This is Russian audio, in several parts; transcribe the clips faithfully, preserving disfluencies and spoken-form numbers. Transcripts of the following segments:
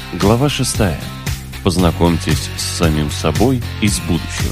Глава шестая. Познакомьтесь с самим собой из будущего.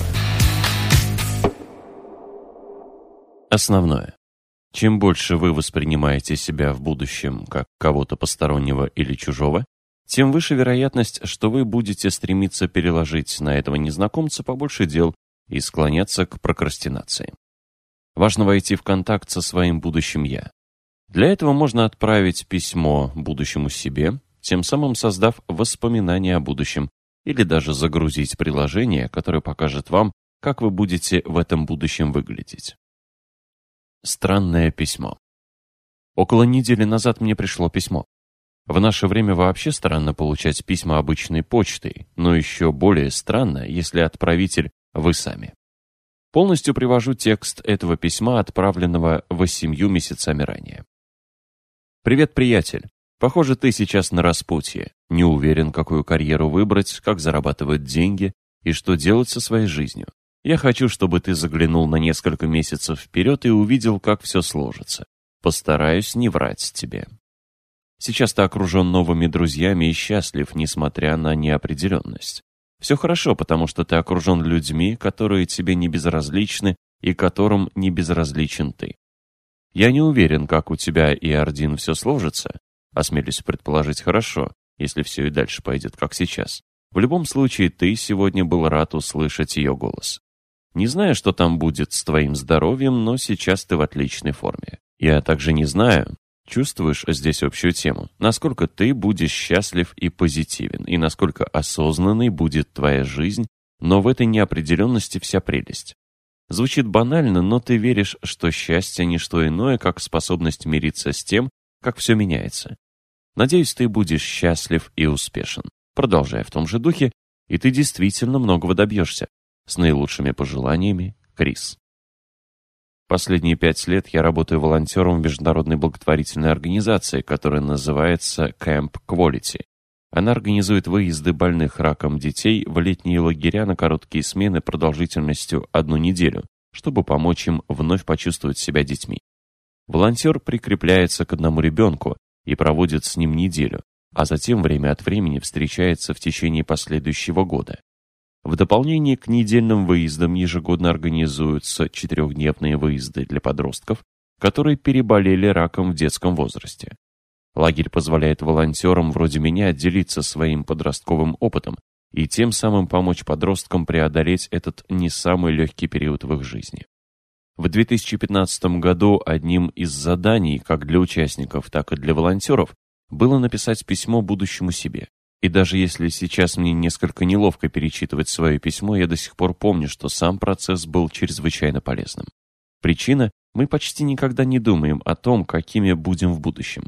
Основное. Чем больше вы воспринимаете себя в будущем как кого-то постороннего или чужого, тем выше вероятность, что вы будете стремиться переложить на этого незнакомца побольше дел и склоняться к прокрастинации. Важно войти в контакт со своим будущим «я». Для этого можно отправить письмо будущему себе, тем самым создав воспоминания о будущем, или даже загрузить приложение, которое покажет вам, как вы будете в этом будущем выглядеть. Странное письмо. Около недели назад мне пришло письмо. В наше время вообще странно получать письма обычной почтой, но еще более странно, если отправитель вы сами. Полностью привожу текст этого письма, отправленного восемью месяцами ранее. «Привет, приятель. Похоже, ты сейчас на распутье. Не уверен, какую карьеру выбрать, как зарабатывать деньги и что делать со своей жизнью. Я хочу, чтобы ты заглянул на несколько месяцев вперед и увидел, как все сложится. Постараюсь не врать тебе. Сейчас ты окружен новыми друзьями и счастлив, несмотря на неопределенность. Все хорошо, потому что ты окружен людьми, которые тебе не безразличны и которым не безразличен ты. Я не уверен, как у тебя и Ардин все сложится. Осмелюсь предположить хорошо, если все и дальше пойдет, как сейчас. В любом случае, ты сегодня был рад услышать ее голос. Не знаю, что там будет с твоим здоровьем, но сейчас ты в отличной форме. Я также не знаю, чувствуешь здесь общую тему, насколько ты будешь счастлив и позитивен, и насколько осознанной будет твоя жизнь, но в этой неопределенности вся прелесть. Звучит банально, но ты веришь, что счастье – не что иное, как способность мириться с тем, как все меняется. Надеюсь, ты будешь счастлив и успешен. Продолжай в том же духе, и ты действительно многого добьешься. С наилучшими пожеланиями, Крис. Последние пять лет я работаю волонтером в международной благотворительной организации, которая называется Camp Quality. Она организует выезды больных раком детей в летние лагеря на короткие смены продолжительностью одну неделю, чтобы помочь им вновь почувствовать себя детьми. Волонтер прикрепляется к одному ребенку и проводит с ним неделю, а затем время от времени встречается в течение последующего года. В дополнение к недельным выездам ежегодно организуются четырехдневные выезды для подростков, которые переболели раком в детском возрасте. Лагерь позволяет волонтерам вроде меня делиться своим подростковым опытом и тем самым помочь подросткам преодолеть этот не самый легкий период в их жизни. В две тысячи пятнадцатом году одним из заданий как для участников, так и для волонтеров было написать письмо будущему себе. И даже если сейчас мне несколько неловко перечитывать свое письмо, я до сих пор помню, что сам процесс был чрезвычайно полезным. Причина – мы почти никогда не думаем о том, какими будем в будущем.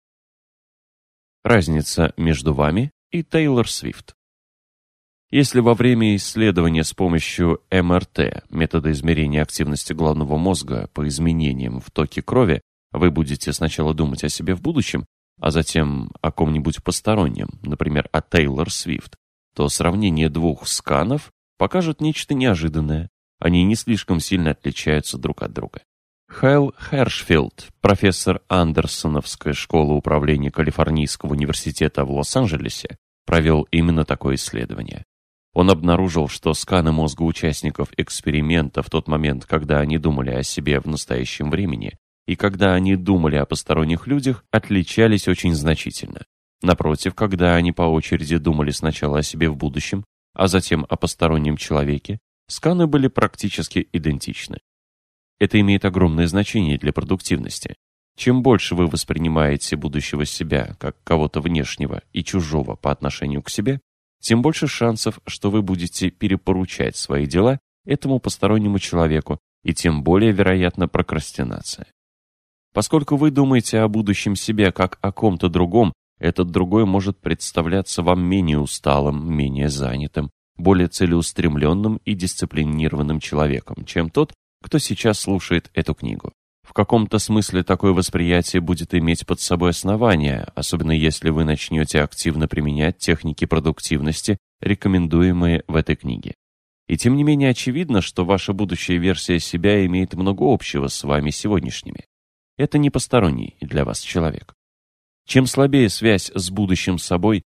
Разница между вами и Тейлор Свифт. Если во время исследования с помощью эм эр тэ, метода измерения активности головного мозга по изменениям в токе крови, вы будете сначала думать о себе в будущем, а затем о ком-нибудь постороннем, например, о Тейлор Свифт, то сравнение двух сканов покажет нечто неожиданное. Они не слишком сильно отличаются друг от друга. Хайл Хершфилд, профессор Андерсоновской школы управления Калифорнийского университета в Лос-Анджелесе, провел именно такое исследование. Он обнаружил, что сканы мозга участников эксперимента в тот момент, когда они думали о себе в настоящем времени, и когда они думали о посторонних людях, отличались очень значительно. Напротив, когда они по очереди думали сначала о себе в будущем, а затем о постороннем человеке, сканы были практически идентичны. Это имеет огромное значение для продуктивности. Чем больше вы воспринимаете будущего себя как кого-то внешнего и чужого по отношению к себе, тем больше шансов, что вы будете перепоручать свои дела этому постороннему человеку, и тем более вероятна прокрастинация. Поскольку вы думаете о будущем себе как о ком-то другом, этот другой может представляться вам менее усталым, менее занятым, более целеустремленным и дисциплинированным человеком, чем тот, кто сейчас слушает эту книгу. В каком-то смысле такое восприятие будет иметь под собой основания, особенно если вы начнете активно применять техники продуктивности, рекомендуемые в этой книге. И тем не менее очевидно, что ваша будущая версия себя имеет много общего с вами сегодняшними. Это не посторонний для вас человек. Чем слабее связь с будущим собой,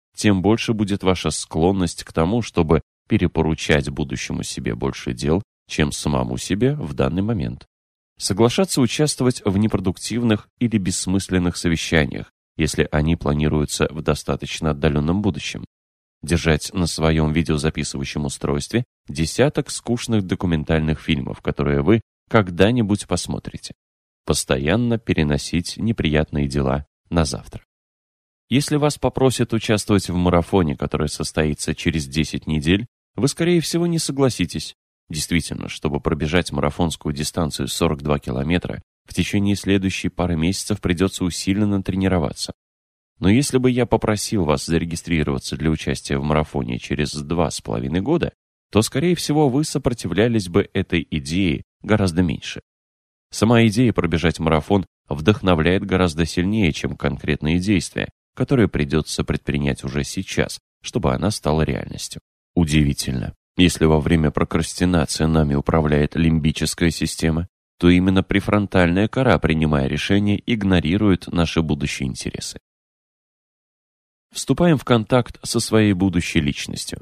тем больше будет ваша склонность к тому, чтобы перепоручать будущему себе больше дел, чем самому себе в данный момент. Соглашаться участвовать в непродуктивных или бессмысленных совещаниях, если они планируются в достаточно отдаленном будущем. Держать на своем видеозаписывающем устройстве десяток скучных документальных фильмов, которые вы когда-нибудь посмотрите. Постоянно переносить неприятные дела на завтра. Если вас попросят участвовать в марафоне, который состоится через десять недель, вы, скорее всего, не согласитесь. Действительно, чтобы пробежать марафонскую дистанцию сорок два километра, в течение следующей пары месяцев придется усиленно тренироваться. Но если бы я попросил вас зарегистрироваться для участия в марафоне через два с половиной года, то, скорее всего, вы сопротивлялись бы этой идее гораздо меньше. Сама идея пробежать марафон вдохновляет гораздо сильнее, чем конкретные действия, которые придется предпринять уже сейчас, чтобы она стала реальностью. Удивительно. Если во время прокрастинации нами управляет лимбическая система, то именно префронтальная кора, принимая решения, игнорирует наши будущие интересы. Вступаем в контакт со своей будущей личностью.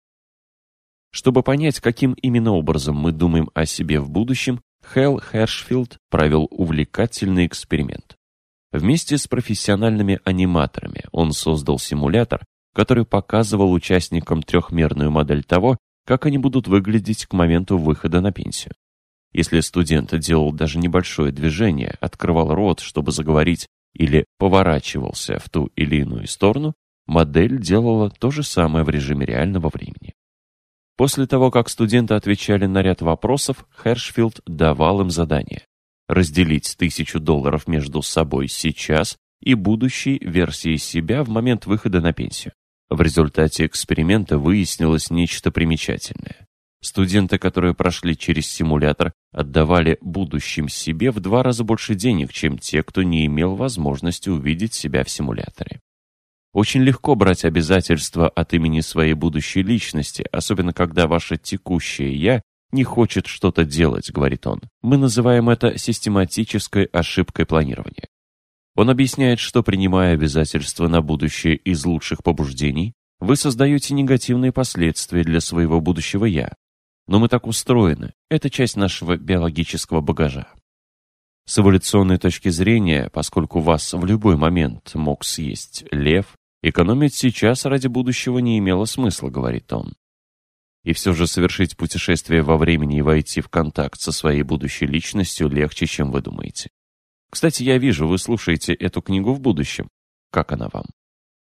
Чтобы понять, каким именно образом мы думаем о себе в будущем, Хэл Хершфилд провел увлекательный эксперимент. Вместе с профессиональными аниматорами он создал симулятор, который показывал участникам трехмерную модель того, как они будут выглядеть к моменту выхода на пенсию. Если студент делал даже небольшое движение, открывал рот, чтобы заговорить, или поворачивался в ту или иную сторону, модель делала то же самое в режиме реального времени. После того, как студенты отвечали на ряд вопросов, Хершфилд давал им задание разделить тысячу долларов между собой сейчас и будущей версией себя в момент выхода на пенсию. В результате эксперимента выяснилось нечто примечательное. Студенты, которые прошли через симулятор, отдавали будущим себе в два раза больше денег, чем те, кто не имел возможности увидеть себя в симуляторе. Очень легко брать обязательства от имени своей будущей личности, особенно когда ваше текущее «я» не хочет что-то делать, говорит он. Мы называем это систематической ошибкой планирования. Он объясняет, что, принимая обязательства на будущее из лучших побуждений, вы создаете негативные последствия для своего будущего «я». Но мы так устроены, это часть нашего биологического багажа. С эволюционной точки зрения, поскольку вас в любой момент мог съесть лев, экономить сейчас ради будущего не имело смысла, говорит он. И все же совершить путешествие во времени и войти в контакт со своей будущей личностью легче, чем вы думаете. Кстати, я вижу, вы слушаете эту книгу в будущем. Как она вам?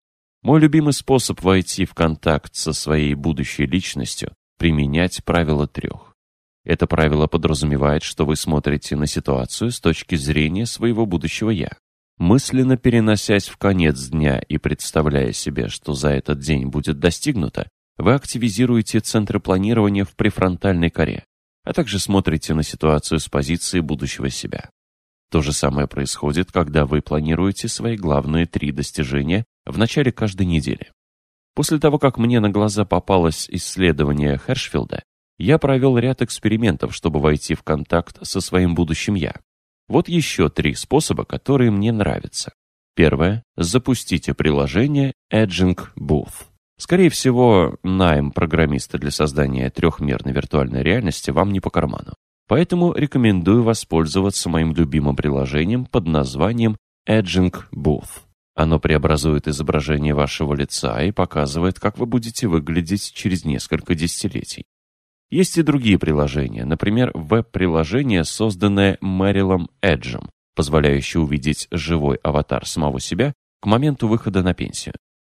Мой любимый способ войти в контакт со своей будущей личностью – применять правило трех. Это правило подразумевает, что вы смотрите на ситуацию с точки зрения своего будущего «я». Мысленно переносясь в конец дня и представляя себе, что за этот день будет достигнуто, вы активизируете центры планирования в префронтальной коре, а также смотрите на ситуацию с позиции будущего себя. То же самое происходит, когда вы планируете свои главные три достижения в начале каждой недели. После того, как мне на глаза попалось исследование Хершфилда, я провел ряд экспериментов, чтобы войти в контакт со своим будущим «я». Вот еще три способа, которые мне нравятся. Первое. Запустите приложение Edging Booth. Скорее всего, найм программиста для создания трехмерной виртуальной реальности вам не по карману. Поэтому рекомендую воспользоваться моим любимым приложением под названием Edging Booth. Оно преобразует изображение вашего лица и показывает, как вы будете выглядеть через несколько десятилетий. Есть и другие приложения, например, веб-приложение, созданное Мэрилом Эджем, позволяющее увидеть живой аватар самого себя к моменту выхода на пенсию.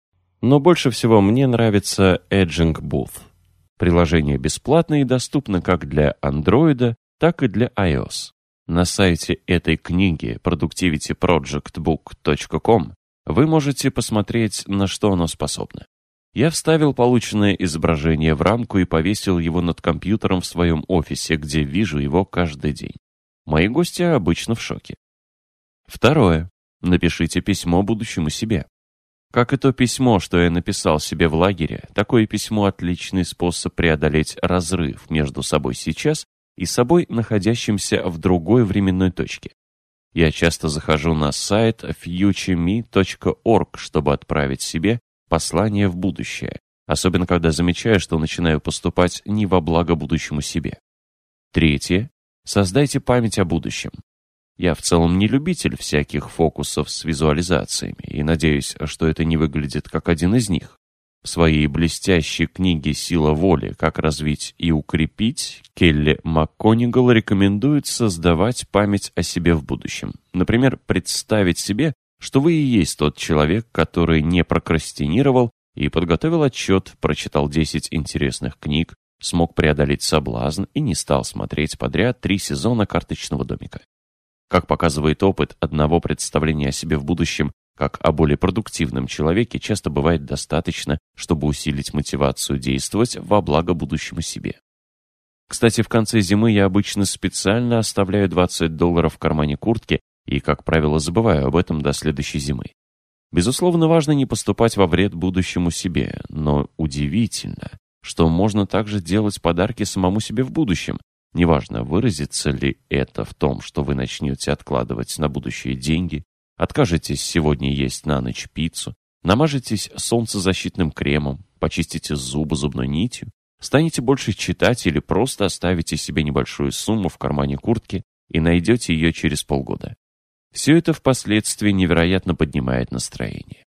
Но больше всего мне нравится Edging Booth. Приложение бесплатно и доступно как для Android, так и для iOS. На сайте этой книги продуктивити проджект бук точка ком вы можете посмотреть, на что оно способно. Я вставил полученное изображение в рамку и повесил его над компьютером в своем офисе, где вижу его каждый день. Мои гости обычно в шоке. Второе. Напишите письмо будущему себе. Как и то письмо, что я написал себе в лагере, такое письмо – отличный способ преодолеть разрыв между собой сейчас и собой, находящимся в другой временной точке. Я часто захожу на сайт фьючер ми точка орг, чтобы отправить себе послание в будущее, особенно когда замечаю, что начинаю поступать не во благо будущему себе. Третье. Создайте память о будущем. Я в целом не любитель всяких фокусов с визуализациями и надеюсь, что это не выглядит как один из них. В своей блестящей книге «Сила воли. Как развить и укрепить» Келли МакКонигал рекомендует создавать память о себе в будущем. Например, представить себе, что вы и есть тот человек, который не прокрастинировал и подготовил отчет, прочитал десять интересных книг, смог преодолеть соблазн и не стал смотреть подряд три сезона «Карточного домика». Как показывает опыт, одного представления о себе в будущем, как о более продуктивном человеке, часто бывает достаточно, чтобы усилить мотивацию действовать во благо будущему себе. Кстати, в конце зимы я обычно специально оставляю двадцать долларов в кармане куртки и, как правило, забываю об этом до следующей зимы. Безусловно, важно не поступать во вред будущему себе, но удивительно, что можно также делать подарки самому себе в будущем. Неважно, выразится ли это в том, что вы начнете откладывать на будущее деньги, откажетесь сегодня есть на ночь пиццу, намажетесь солнцезащитным кремом, почистите зубы зубной нитью, станете больше читать или просто оставите себе небольшую сумму в кармане куртки и найдете ее через полгода. Все это впоследствии невероятно поднимает настроение.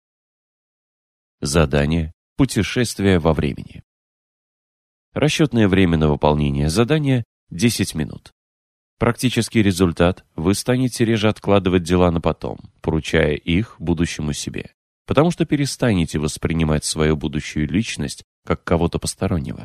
Задание «Путешествие во времени». Расчетное время на выполнение задания – десять минут. Практический результат – вы станете реже откладывать дела на потом, поручая их будущему себе, потому что перестанете воспринимать свою будущую личность как кого-то постороннего.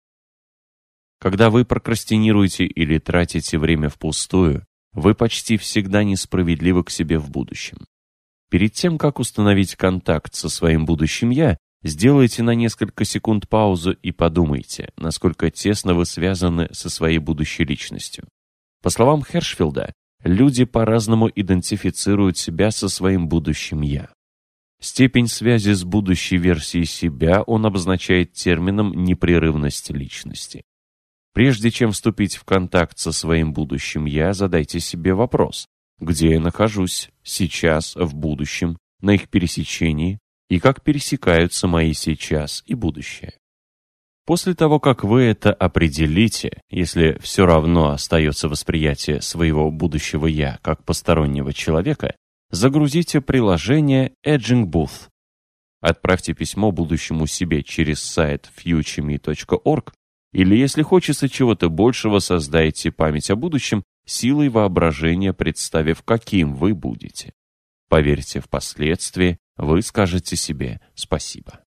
Когда вы прокрастинируете или тратите время впустую, вы почти всегда несправедливы к себе в будущем. Перед тем, как установить контакт со своим будущим «я», сделайте на несколько секунд паузу и подумайте, насколько тесно вы связаны со своей будущей личностью. По словам Хершфилда, люди по-разному идентифицируют себя со своим будущим «я». Степень связи с будущей версией себя он обозначает термином «непрерывность личности». Прежде чем вступить в контакт со своим будущим «я», задайте себе вопрос, где я нахожусь сейчас, в будущем, на их пересечении, и как пересекаются мои сейчас и будущее. После того, как вы это определите, если все равно остается восприятие своего будущего «я» как постороннего человека, загрузите приложение Aging Booth. Отправьте письмо будущему себе через сайт future me точка org или, если хочется чего-то большего, создайте память о будущем силой воображения, представив, каким вы будете. Поверьте, впоследствии вы скажете себе спасибо.